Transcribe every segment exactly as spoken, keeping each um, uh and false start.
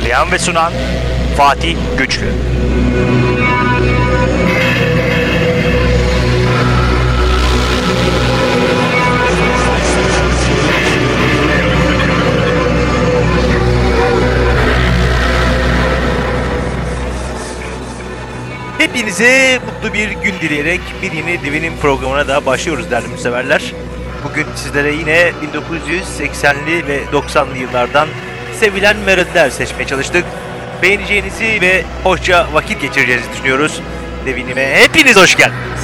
Hazırlayan ve sunan Fatih Güçlü. Hepinize mutlu bir gün dileyerek bir yeni Divi'nin programına da başlıyoruz değerli müseverler. Bugün sizlere yine bin dokuz yüz seksenli ve doksanlı yıllardan sevilen melodiler seçmeye çalıştık. Beğeneceğinizi ve hoşça vakit geçireceğinizi düşünüyoruz. Divi'nime hepiniz hoş geldiniz.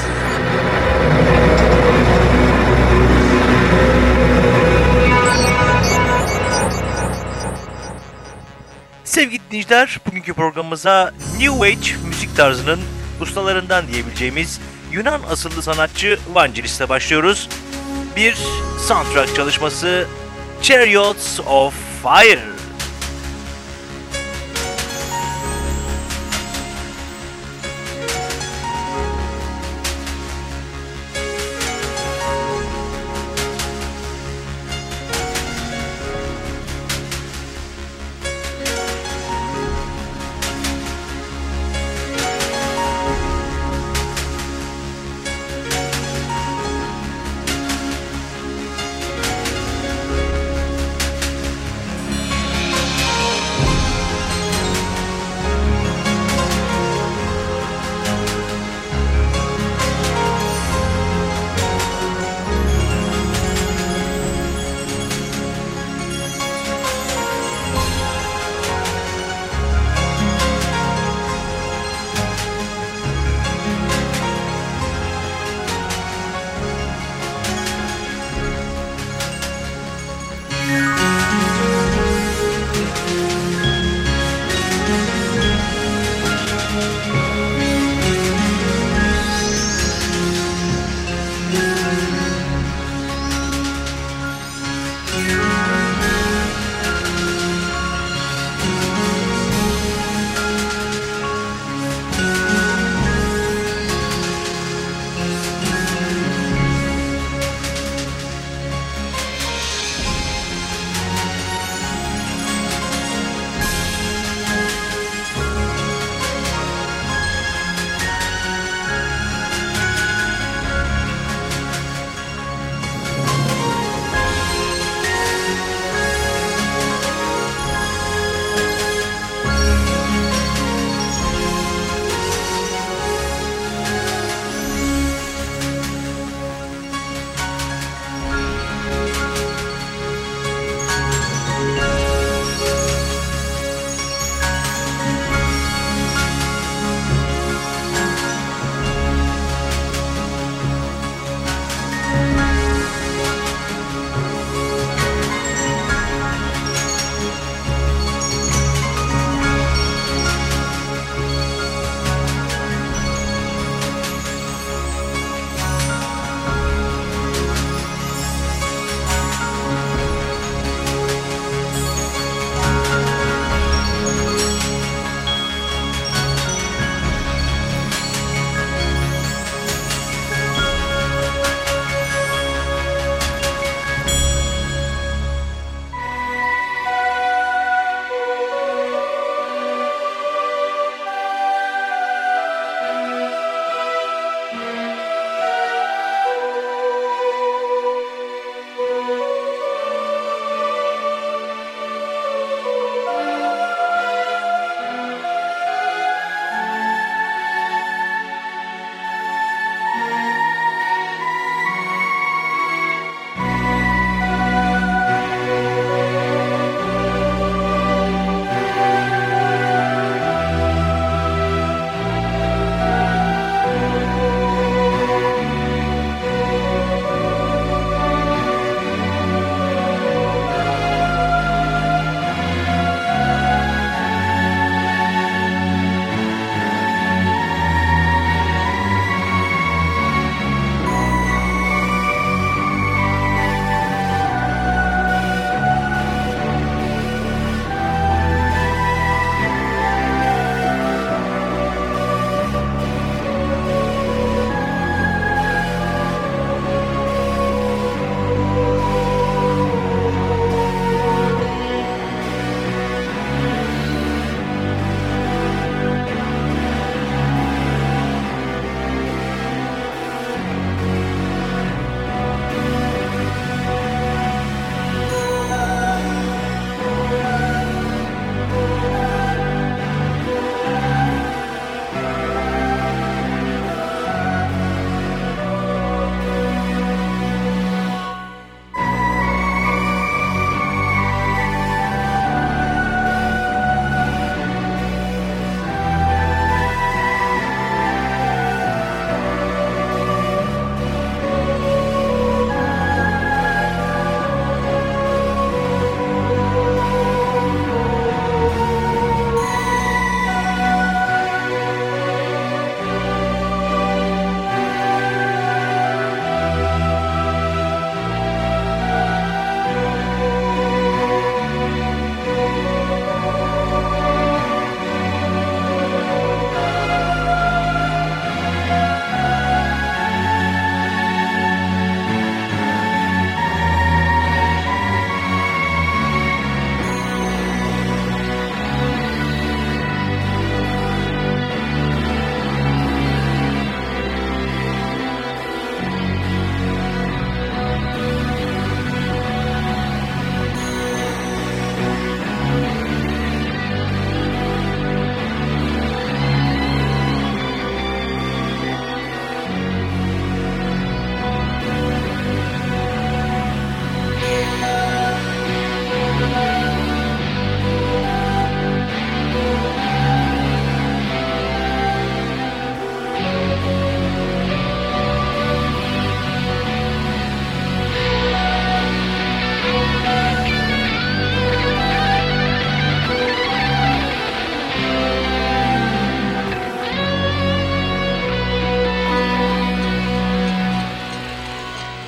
Sevgili dinleyiciler, bugünkü programımıza New Age müzik tarzının ustalarından diyebileceğimiz Yunan asıllı sanatçı Vangelis'le başlıyoruz. Bir soundtrack çalışması Chariots of Fire.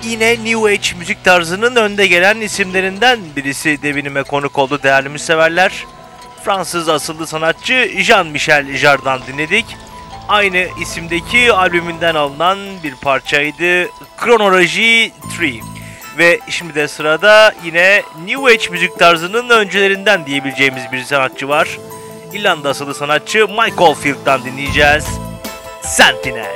yine New Age müzik tarzının önde gelen isimlerinden birisi devinime konuk oldu değerli müseverler. Fransız asıllı sanatçı Jean-Michel Jarre'dan dinledik. Aynı isimdeki albümünden alınan bir parçaydı Chronology üç. Ve şimdi de sırada yine New Age müzik tarzının öncülerinden diyebileceğimiz bir sanatçı var. İrlanda asıllı sanatçı Mike Oldfield'dan dinleyeceğiz. Sentinel.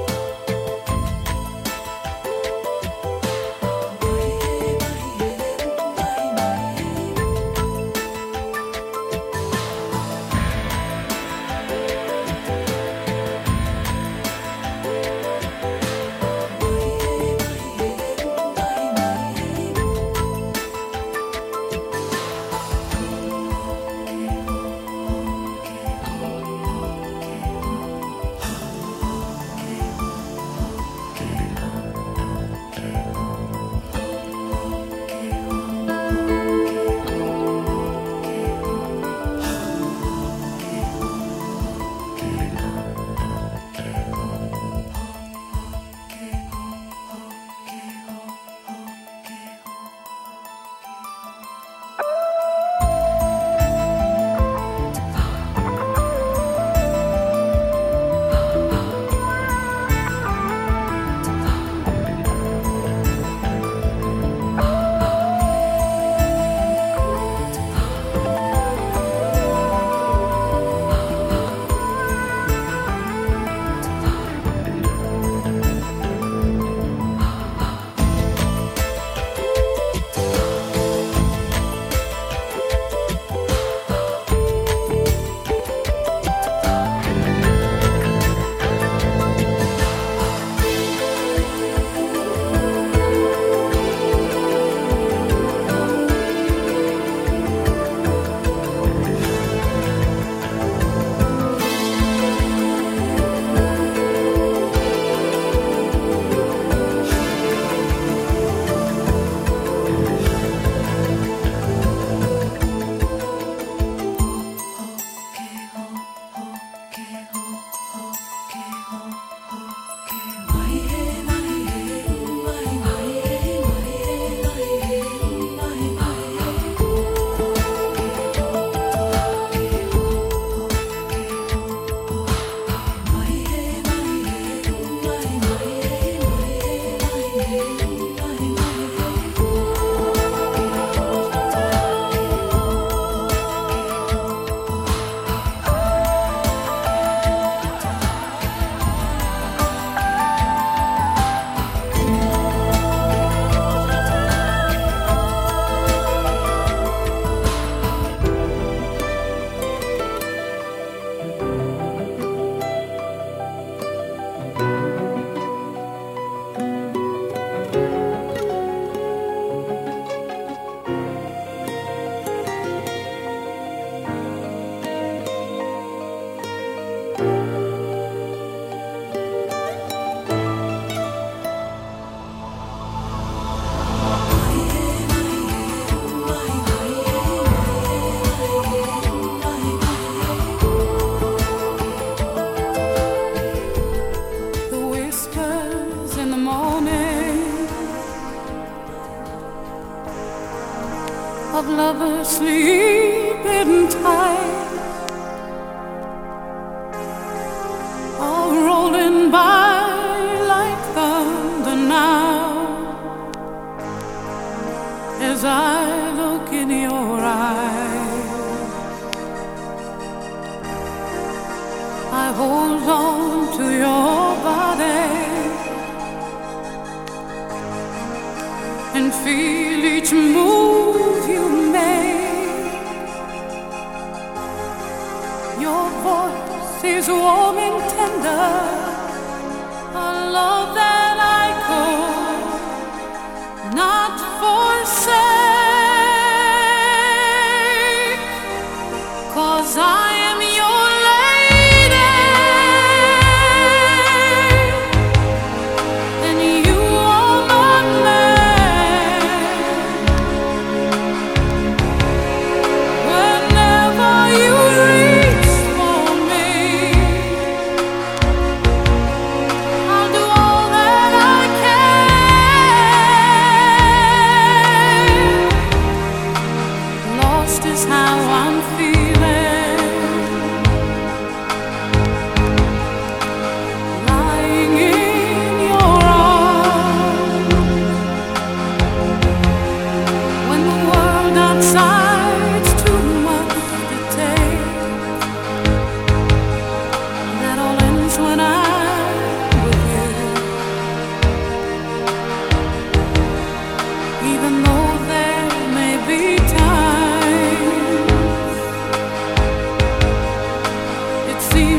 of lovers sleeping tight, all rolling by like thunder now, as I look in your eyes. I hold on to your body and feel each move you make. Your voice is warm and tender, a love that I could not forsake, 'cause I am your lady and you are my man. Whenever you reach for me, I'll do all that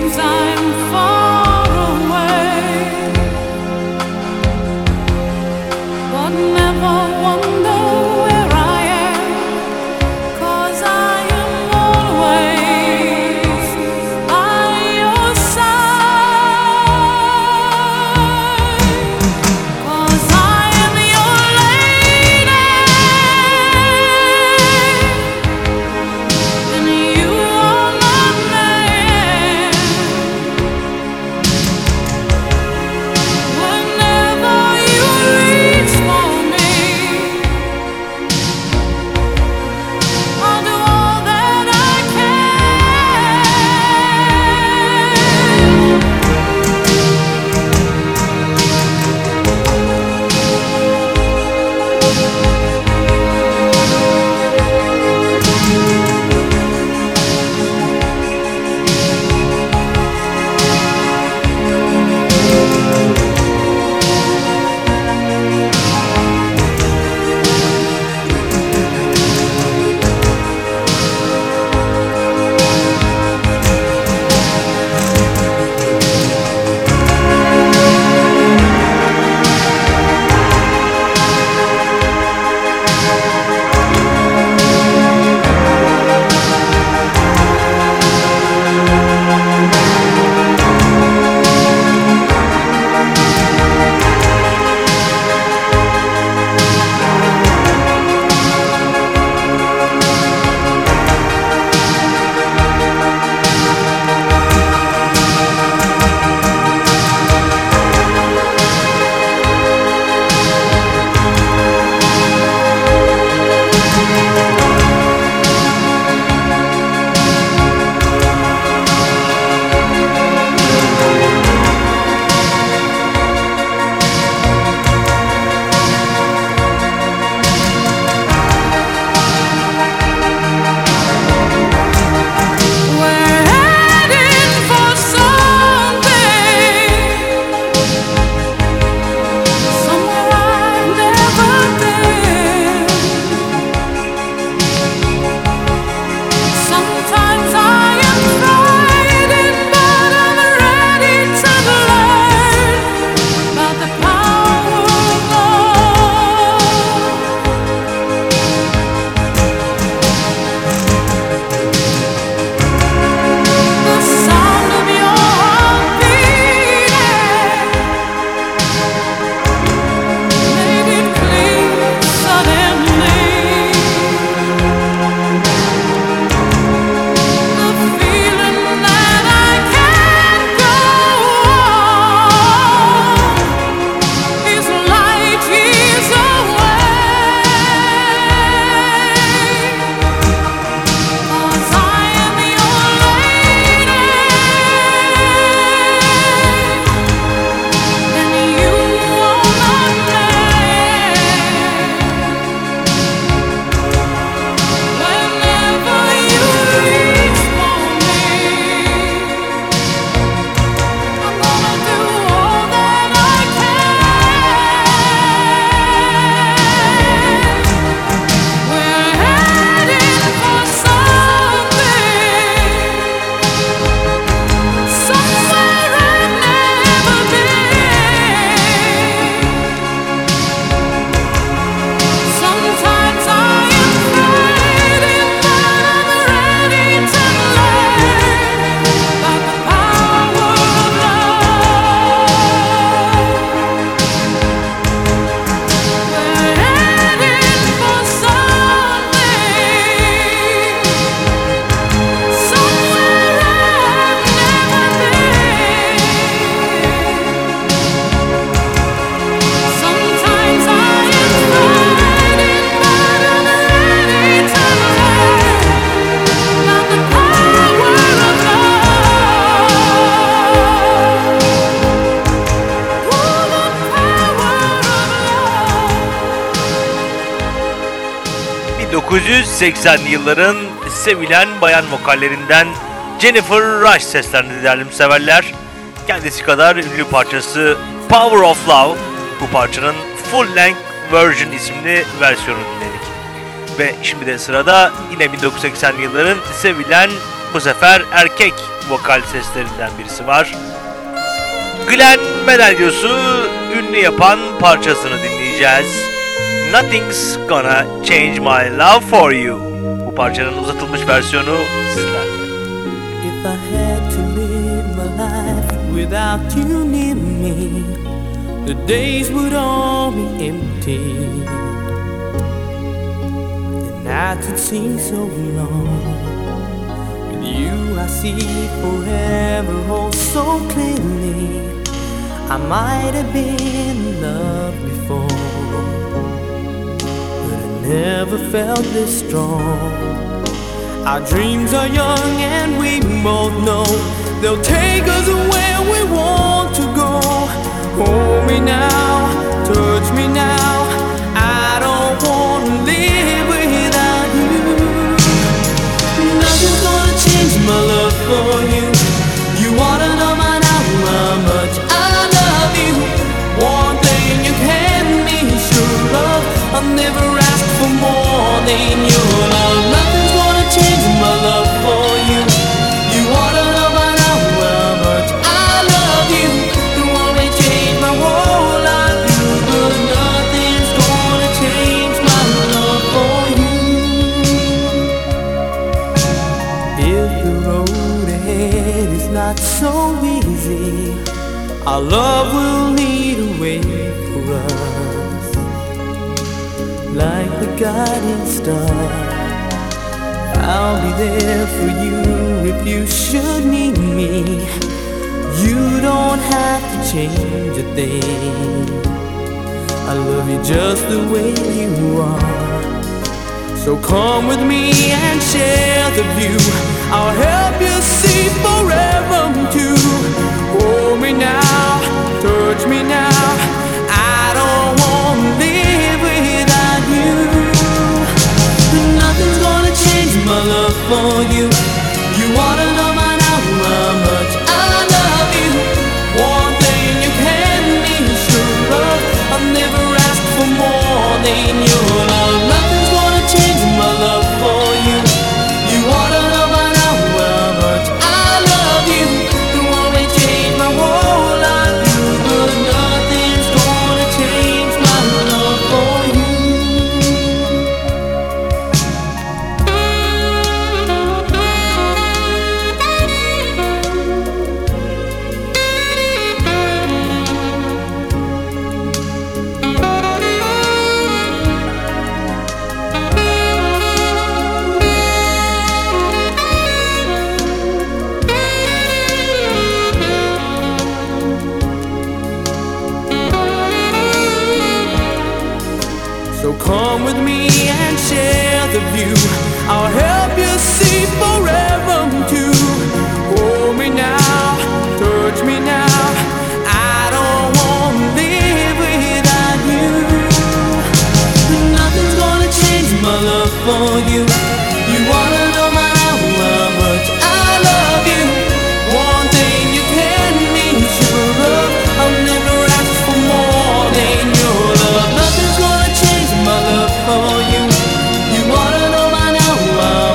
seems I'm far away, but never wonder where I am, 'cause I am always by your side, 'cause I am your lady, and you are my man. Whenever you reach for me, I'll do all that I can. We're heading for something, somewhere I've never been. Sometimes I am frightened, but I'm ready to learn about the power of love. The sound of your heart beating made it clear suddenly. The feeling that I can't go on is light years away, 'cause I am your lady, and you are my man. Whenever you reach for me, I'm gonna do all that I can. We're heading for something, somewhere I've never been. Sometimes I am frightened, but I'm ready to learn about the power of love. We're heading for something, somewhere I've never been. Sometimes I am frightened, but I'm ready to learn about the power of love. Ooh, the power of love. bin dokuz yüz seksenli yılların sevilen bayan vokallerinden Jennifer Rush seslendi değerli severler. Kendisi kadar ünlü parçası Power of Love, bu parçanın Full Length Version isimli versiyonu dinledik. Ve şimdi de sırada yine bin dokuz yüz seksenli yılların sevilen Bu sefer erkek vokal seslerinden birisi var. Glenn Medalios'u ünlü yapan parçasını dinleyeceğiz. Nothing's Gonna Change My Love For You. Bu parçanın uzatılmış versiyonu sizlerle. If I had to live my life without you near me, the days would all be empty. The nights would seem so long. With you I see forever oh so clearly. I might have been in love before, but I never felt this strong. Our dreams are young and we both know they'll take us where we want to go. Hold me now, touch me now, I don't want to live without you. Nothing's gonna change my love for you. You ought to know by now how much I love you. One thing you can be sure of, I'll never ask for more than your love. Nothing's gonna change my love for you. You ought to know by now how much I love you. You want me to change my whole life, but nothing's gonna change my love for you. If the road ahead is not so easy, our love will lead a way for us, like the guiding star. I'll be there for you if you should need me. You don't have to change a thing. I love you just the way you are. So come with me and share the view. I'll help you see forever too. Hold me now, touch me now, I don't want to live without you. Nothing's gonna change my love for you. You ought to know by now how much I love you. One thing you can be sure of, I'll never ask for more than your love. Nothing's gonna change my love for you. You ought to know by now how much I love you. You want me to change my whole life, but nothing's gonna change my love for you. So come with me and share the view. I'll help you see forever too. Hold me now, touch me now, I don't want to live without you. Nothing's gonna change my love for you. You wanna know my how much I love you. One thing you can be sure of, I'll never ask for more than your love. Nothing's gonna change my love for you. You wanna know by now how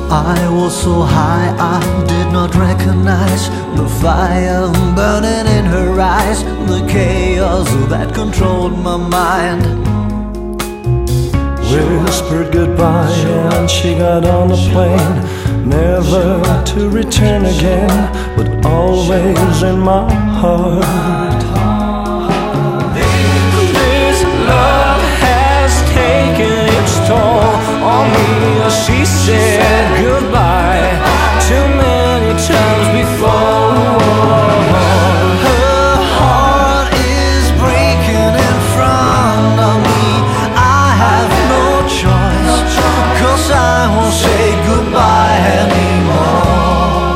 I was so high I did not recognize the fire burning in her eyes, the chaos that controlled my mind. We whispered goodbye and she got on the plane, never to return again, but always in my heart. This love has taken its toll on me. She said goodbye too many times before. Her heart is breaking in front of me. I have no choice, 'cause I won't say goodbye anymore.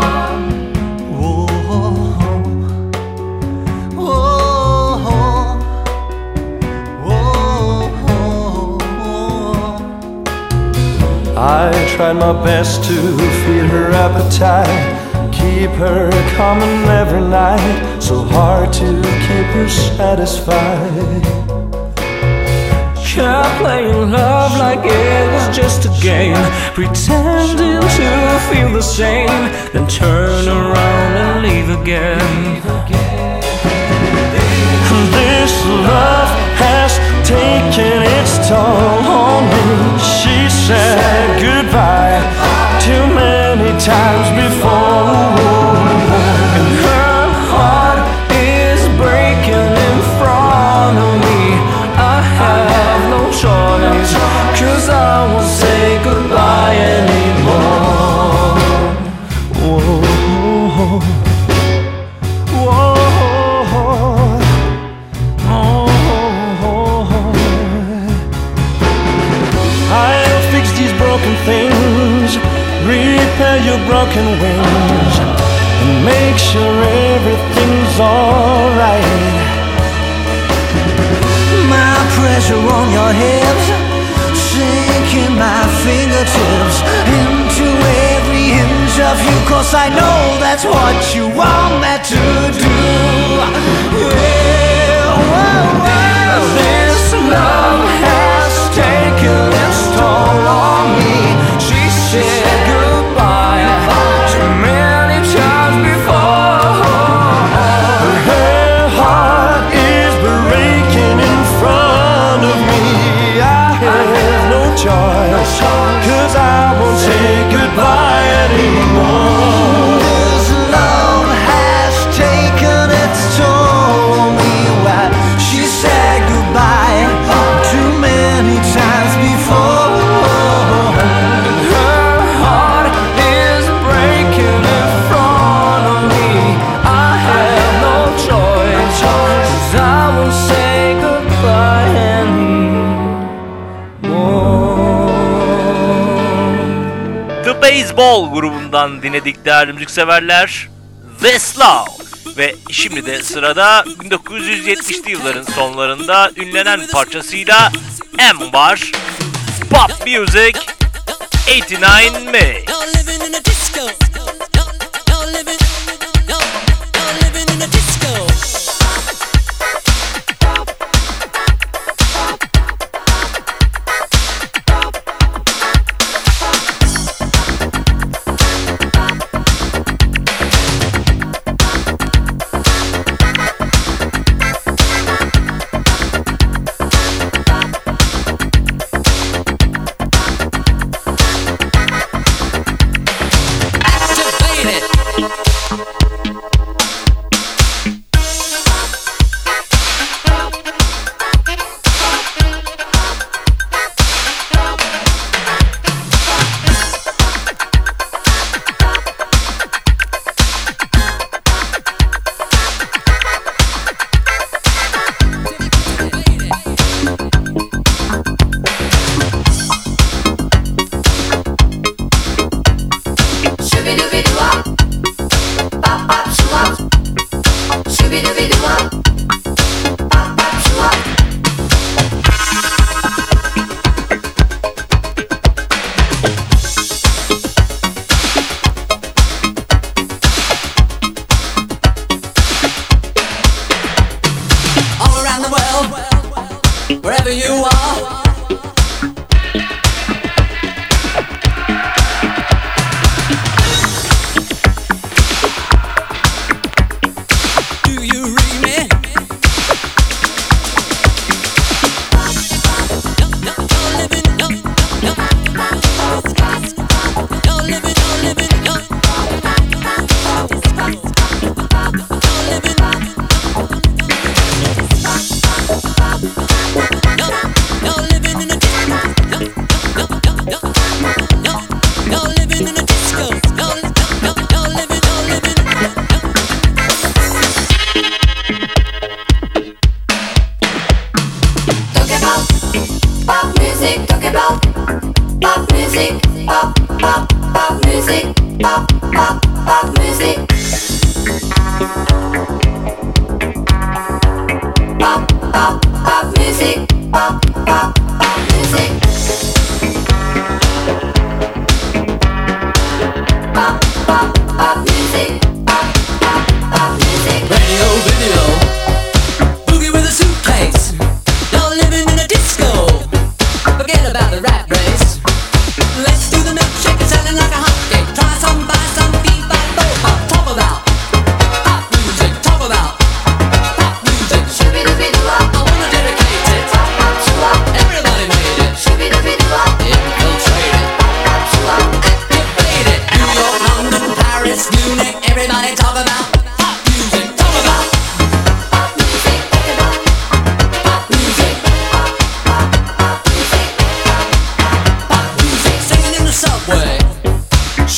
Whoa, whoa, whoa, whoa. I tried my best to feed her appetite, keep her coming every night, so hard to keep her satisfied. Kept playing love like it was just a game, pretending to feel the same, then turn around and leave again. This love has taken its toll on me. She said goodbye too many times before, and her heart is breaking in front of me. I have no choice, 'cause I won't say goodbye anymore. Whoa, whoa, oh. I'll fix these broken things, repair your broken wings, and make sure everything's alright. My pressure on your hips, sinking my fingertips into every inch of you, 'cause I know that's what you want me to do. Yeah, whoa, whoa. This love has taken its toll on me. She said goodbye too many times before. Her heart is breaking in front of me. I have no choice, 'cause I won't say goodbye anymore. This love has taken its toll on me. Why she said goodbye too many times before. Her heart is breaking in front of me. I have no choice, 'cause I won't say goodbye anymore. The Baseball grubundan dinledik değerli müzikseverler. This Love. Ve şimdi de sırada bin dokuz yüz yetmişli yılların sonlarında ünlenen parçasıyla M var. Pop Music eighty nine Me. Y'all living in a disco. Y'all, y'all living, y'all, y'all living in a disco. Activate it.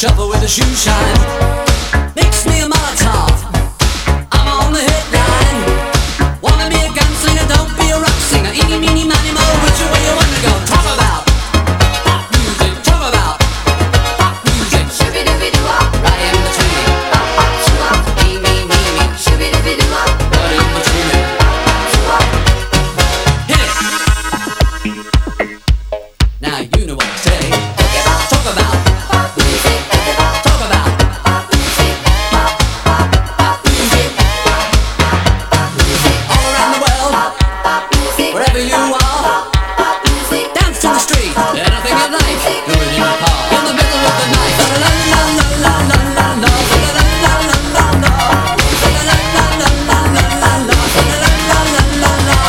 shuffle with the shoe shine. Mix me a Molotov, I'm on the hit line. Wanna be a gunslinger, don't be a rock singer. Eeny, meeny, miny, mo, which way you wanna go? Talk about pop music, talk about pop music. Shooby-dooby-doo-wop, right in between. Pop, pop, shoo-wop, me, me, me, me. Shooby-dooby-doo-wop, right in between. Pop, pop, shoo-wop. Hit it. Now you know what to say. Talk about pop music. Talk about pop music. Pop, pop, pop music. All around the world, wherever you are, dance to the street. Anything you like, do it in your car. In the middle of the night. La la la la la la la la. La la la la la la. La la la la la la la. La la la la la la.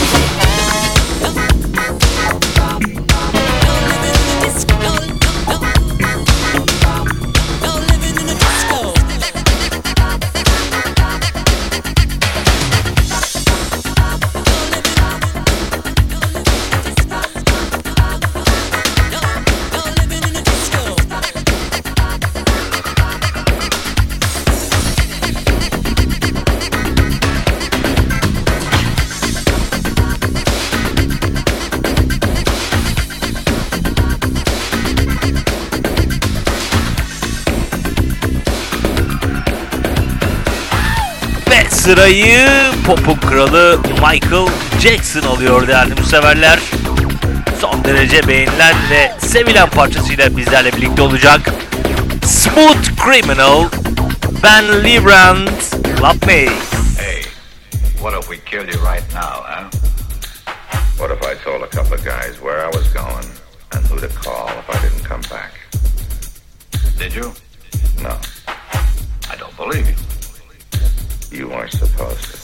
Ve sırayı pop'un kralı Michael Jackson alıyor değerli müseverler. Son derece beğenilen ve sevilen parçasıyla bizlerle birlikte olacak. Smooth Criminal, Ben Liebrand, Love Me. Hey, what if we killed you right now, huh? What if I told a couple of guys where I was going and who to call if I didn't come back? Did you? No. I don't believe you. You weren't supposed to.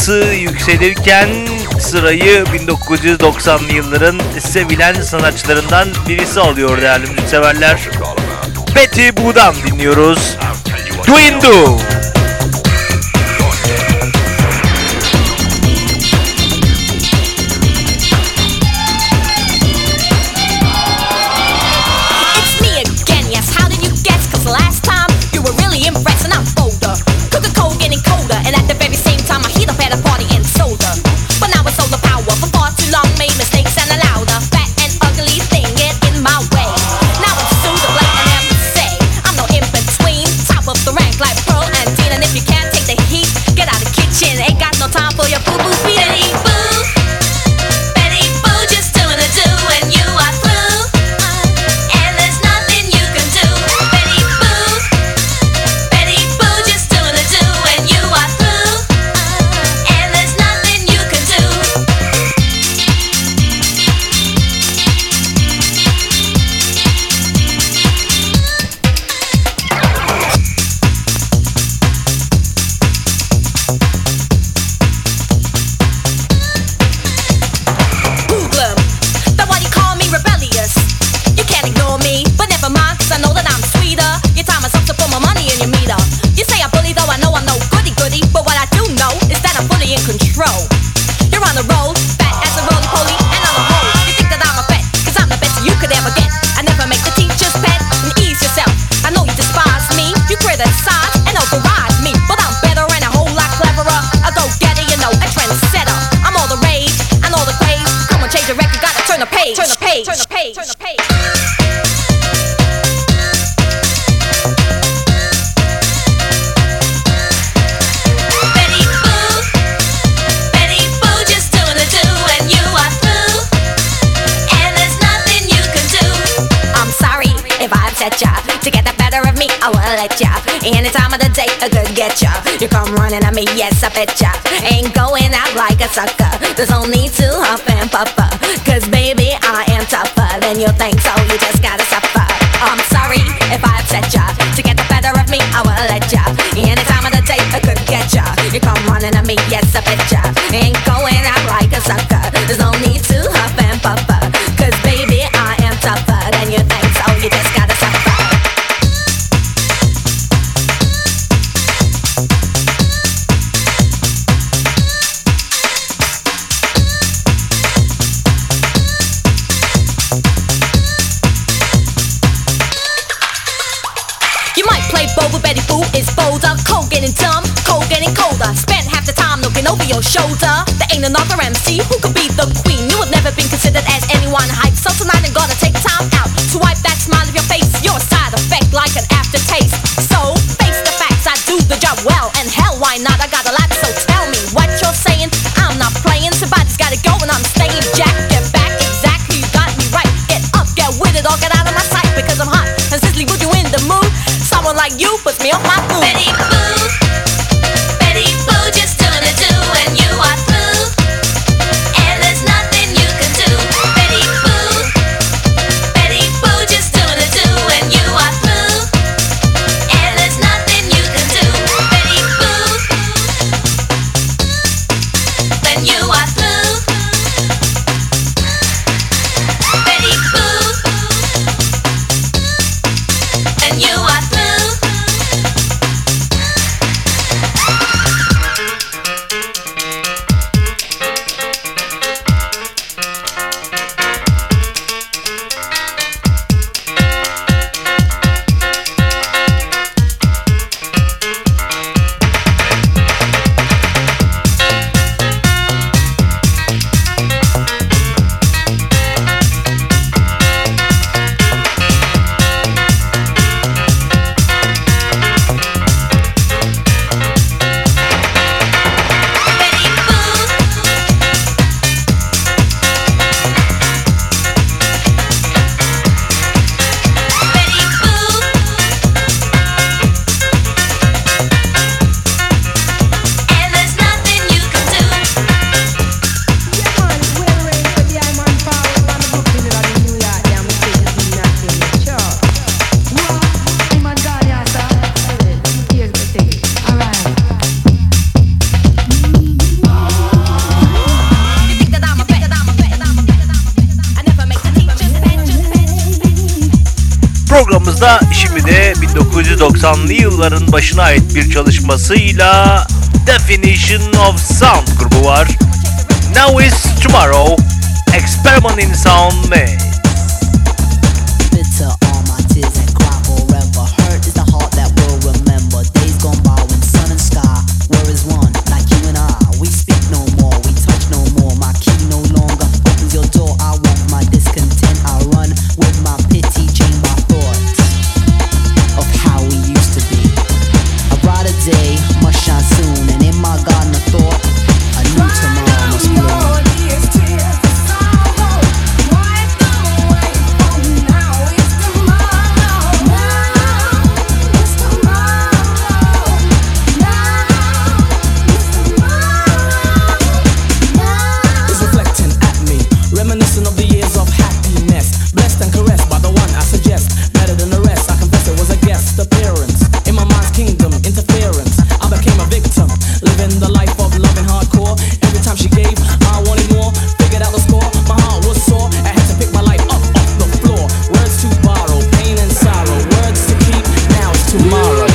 çıtası yükselirken sırayı bin dokuz yüz doksanlı yılların sevilen sanatçılarından birisi alıyor değerli müzikseverler. Betty Boo'dan dinliyoruz. Dwindle. Any time of the day, I could get ya. You come running at me, yes, I bet ya. Ain't going out like a sucker. There's no need to huff and puffer. Cause baby, I am tougher than you think, so you just gotta suffer. I'm sorry if I upset ya. To get the better of me, I will let ya. Any time of the day, I could get ya. You come running at me, yes, I bet ya. Ain't going out like a sucker. There's no need to huff and puffer. Cause baby, I am tougher than you think, so you just gotta suffer. It's bolder, cold getting dumb, cold getting colder. Spent half the time looking over your shoulder. There ain't another M C who could be the queen. You have never been considered as anyone hype. So tonight I'm gonna take time out to wipe that smile of your face. You're a side effect like an aftertaste. So face the facts, I do the job well. And hell, why not? I got a lot, so tell me what you're saying. I'm not playing, somebody's gotta go and I'm staying. Jack, get back, exactly, you got me right. Get up, get with it, or get out of my sight. Because I'm hot and sizzling, would you in the mood? Someone like you puts me off my food. Betty Boo, Betty Boo, just doing a do and you are through. And there's nothing you can do. Betty Boo, Programımızda şimdi de bin dokuz yüz doksanlı yılların başına ait bir çalışmasıyla Definition of Sound grubu var. Now is Tomorrow, Experiment in Sound Mix. Bitter all my tears and cry forever. Hurt is the heart that will remember days gone by when sun and sky were as one, like you and I. We speak no more, we touch no more. My key no longer opens your door. I want my discontent. I run with my pity, change my thoughts of how we used to be. A brighter day must shine soon, and in my garden of thought, a new tomorrow must bloom. Reminiscent of the years of happiness, blessed and caressed by the one I suggest. Better than the rest, I confess it was a guest appearance in my mind's kingdom, interference. I became a victim, living the life of loving hardcore. Every time she gave, I wanted more. Figured out the score, my heart was sore. I had to pick my life up off the floor. Words to borrow, pain and sorrow. Words to keep, now it's tomorrow.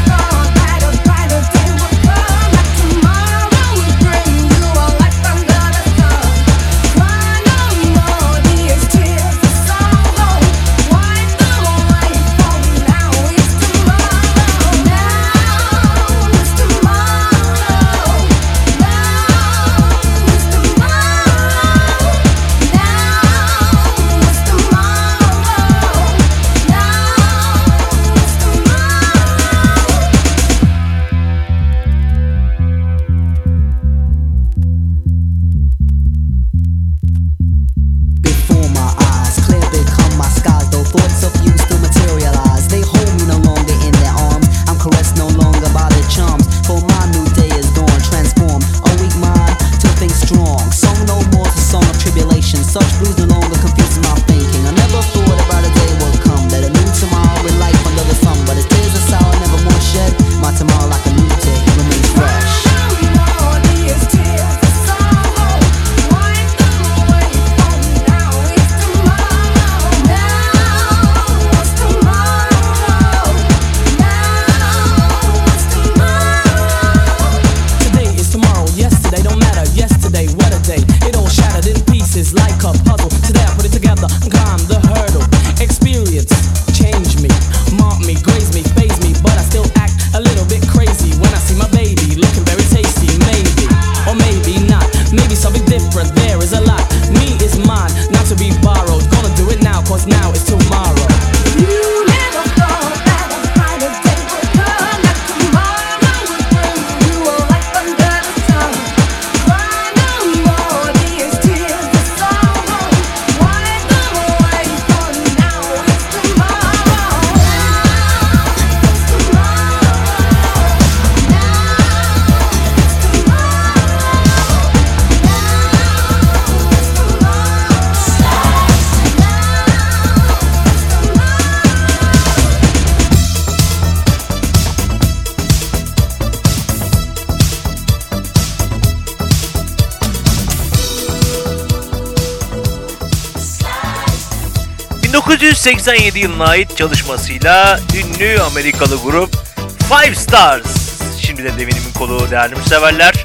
bin dokuz yüz seksen yedi yılına ait çalışmasıyla ünlü Amerikalı grup Five Stars. Şimdi de devinimin kolu değerli müseverler.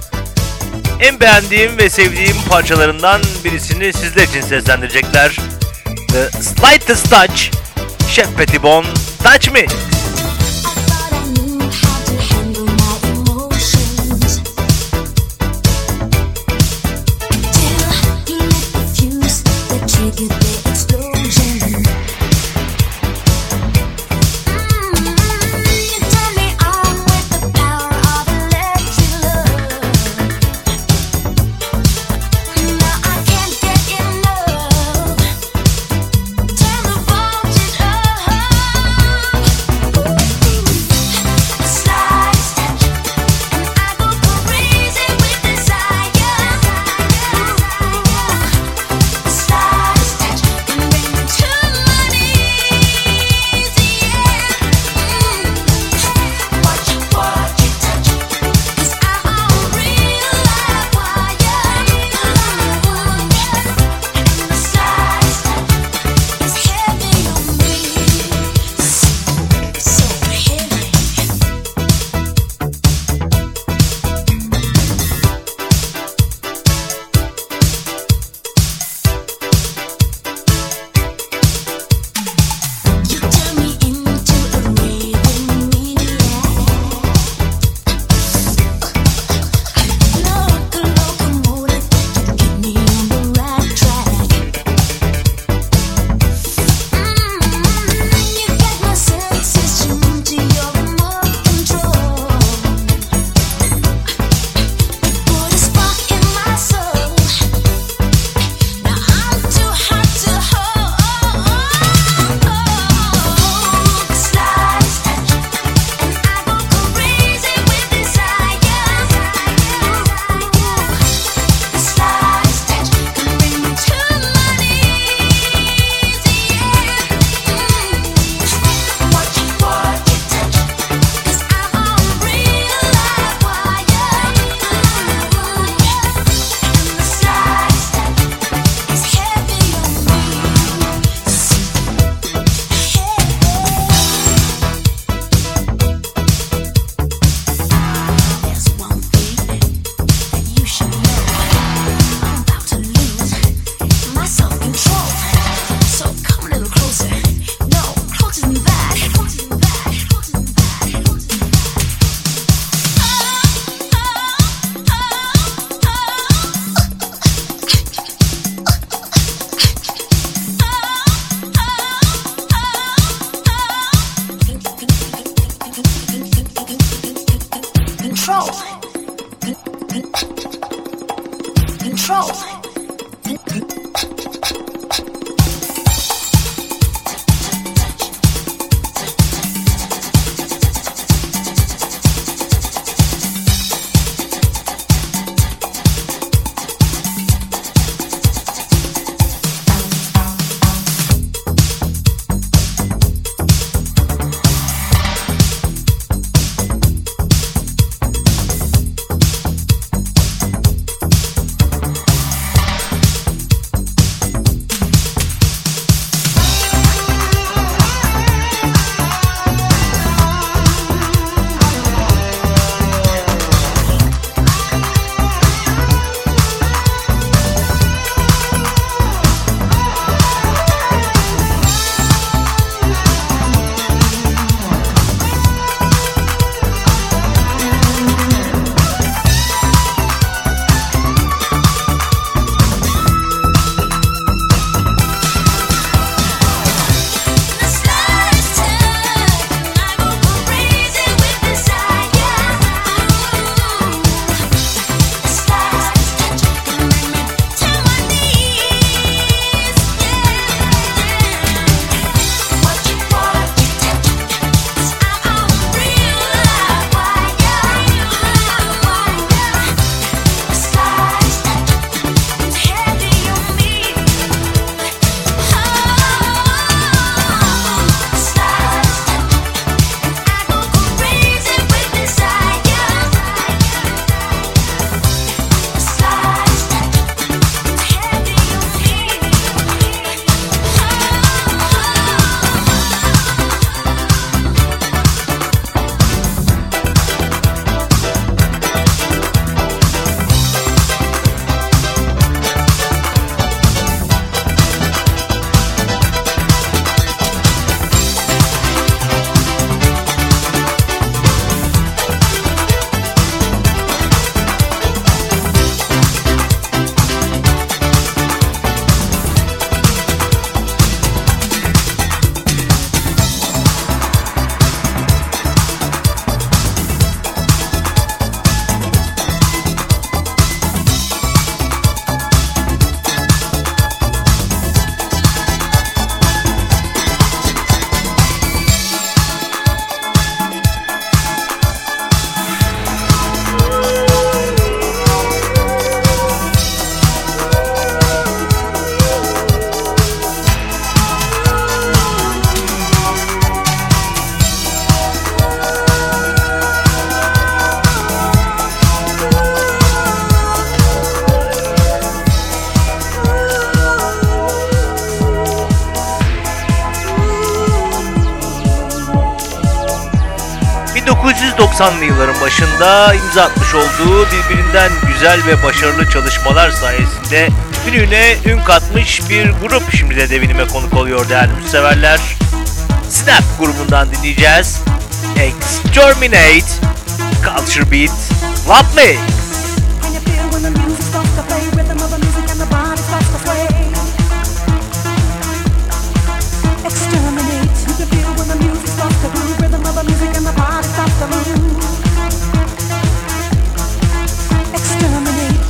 En beğendiğim ve sevdiğim parçalarından birisini sizler için seslendirecekler. The Slightest Touch, Chef Pettibon, Touch Me. Turn the voltage up. dokuz yüz doksanlı yılların başında imza atmış olduğu birbirinden güzel ve başarılı çalışmalar sayesinde ününe ün katmış bir grup şimdi de devinime konuk oluyor değerli müzikseverler. Snap grubundan dinleyeceğiz. Exterminate, Culture Beat, Love Me. Can you feel when the music starts to play? Rhythm of the music and the body starts to sway. Exterminate. You can feel when the music starts to groove. Rhythm of the music and the body starts to move. Exterminate.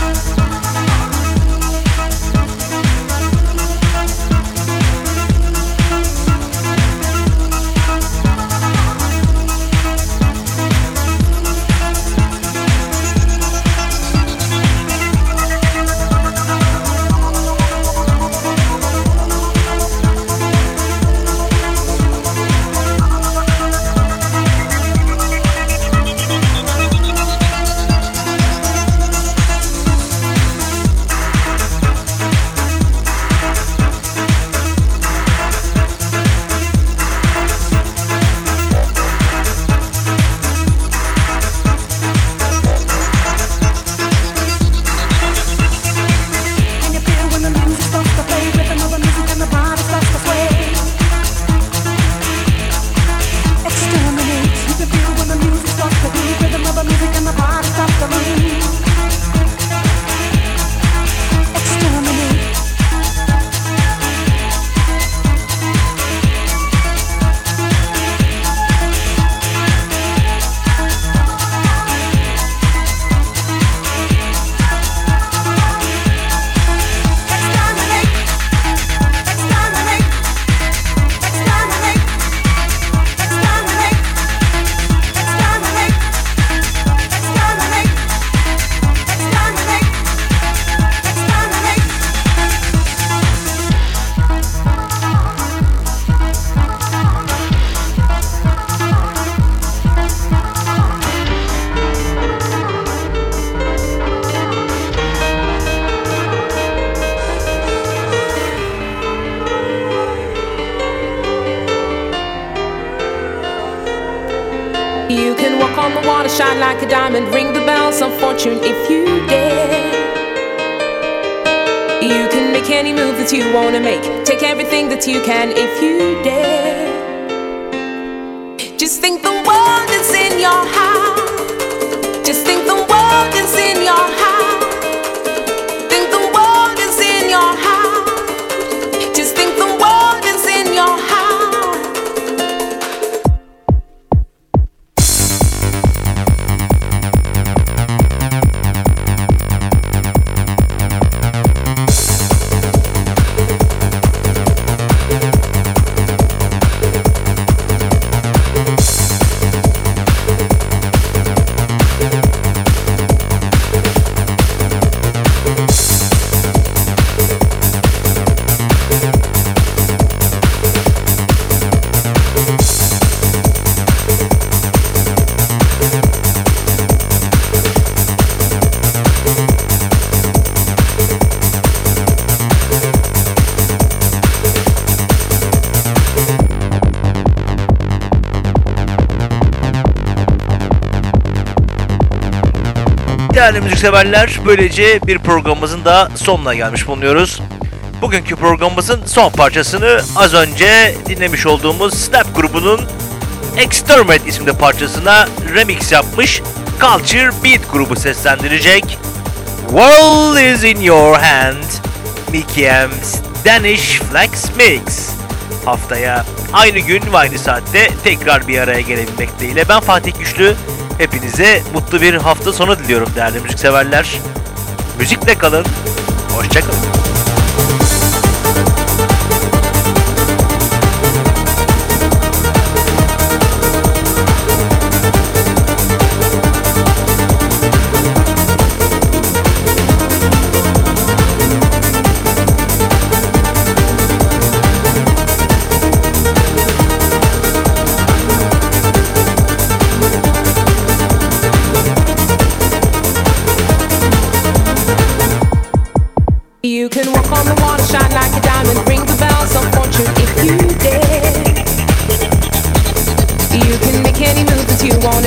You can walk on the water, shine like a diamond, ring the bells of fortune if you dare. You can make any move that you wanna make, take everything that you can if you dare. Just think the world is in your heart. Just think the world is in your heart. Think the world is in your heart. Just think the world is in your heart. Değerli müzikseverler, böylece bir programımızın da sonuna gelmiş bulunuyoruz. Bugünkü programımızın son parçasını az önce dinlemiş olduğumuz Snap grubunun Exterminate isimli parçasına remix yapmış Culture Beat grubu seslendirecek. World is in your hand, Mickey M's Danish Flex Mix. Haftaya aynı gün ve aynı saatte tekrar bir araya gelebilmek dileğiyle ben Fatih Güçlü. Hepinize mutlu bir hafta sonu diliyorum değerli müzikseverler. Müzikle kalın, hoşça kalın. You can walk on the water, shine like a diamond, ring the bells of fortune if you dare. You can make any move that you want.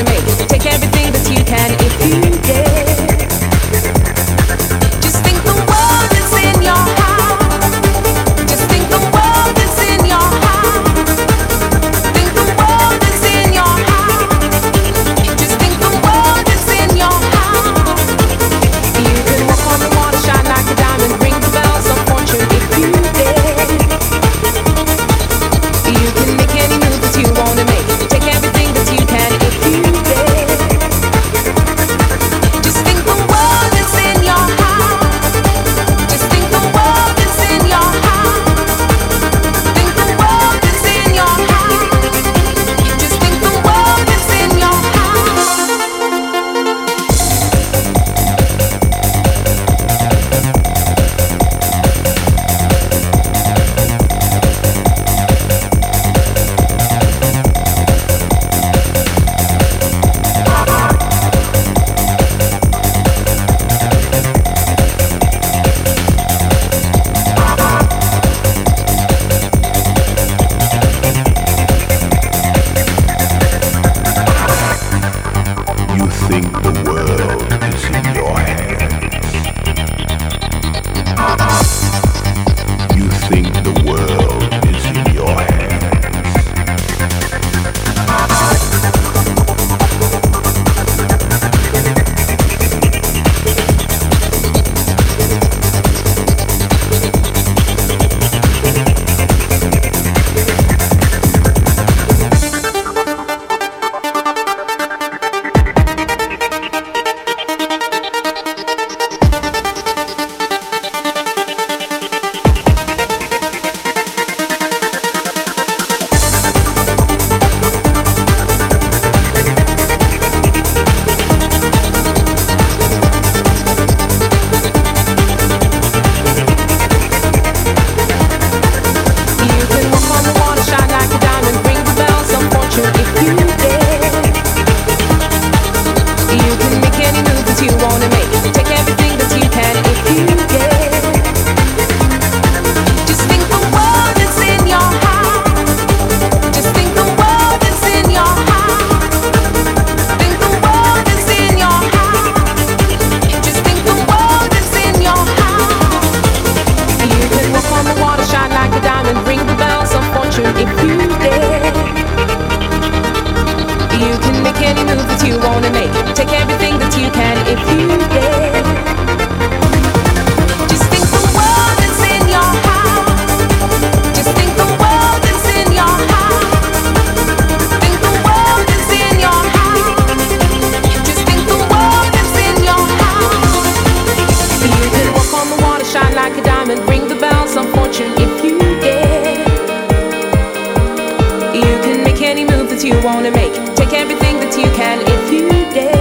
that you wanna make. Take everything that you can if you dare.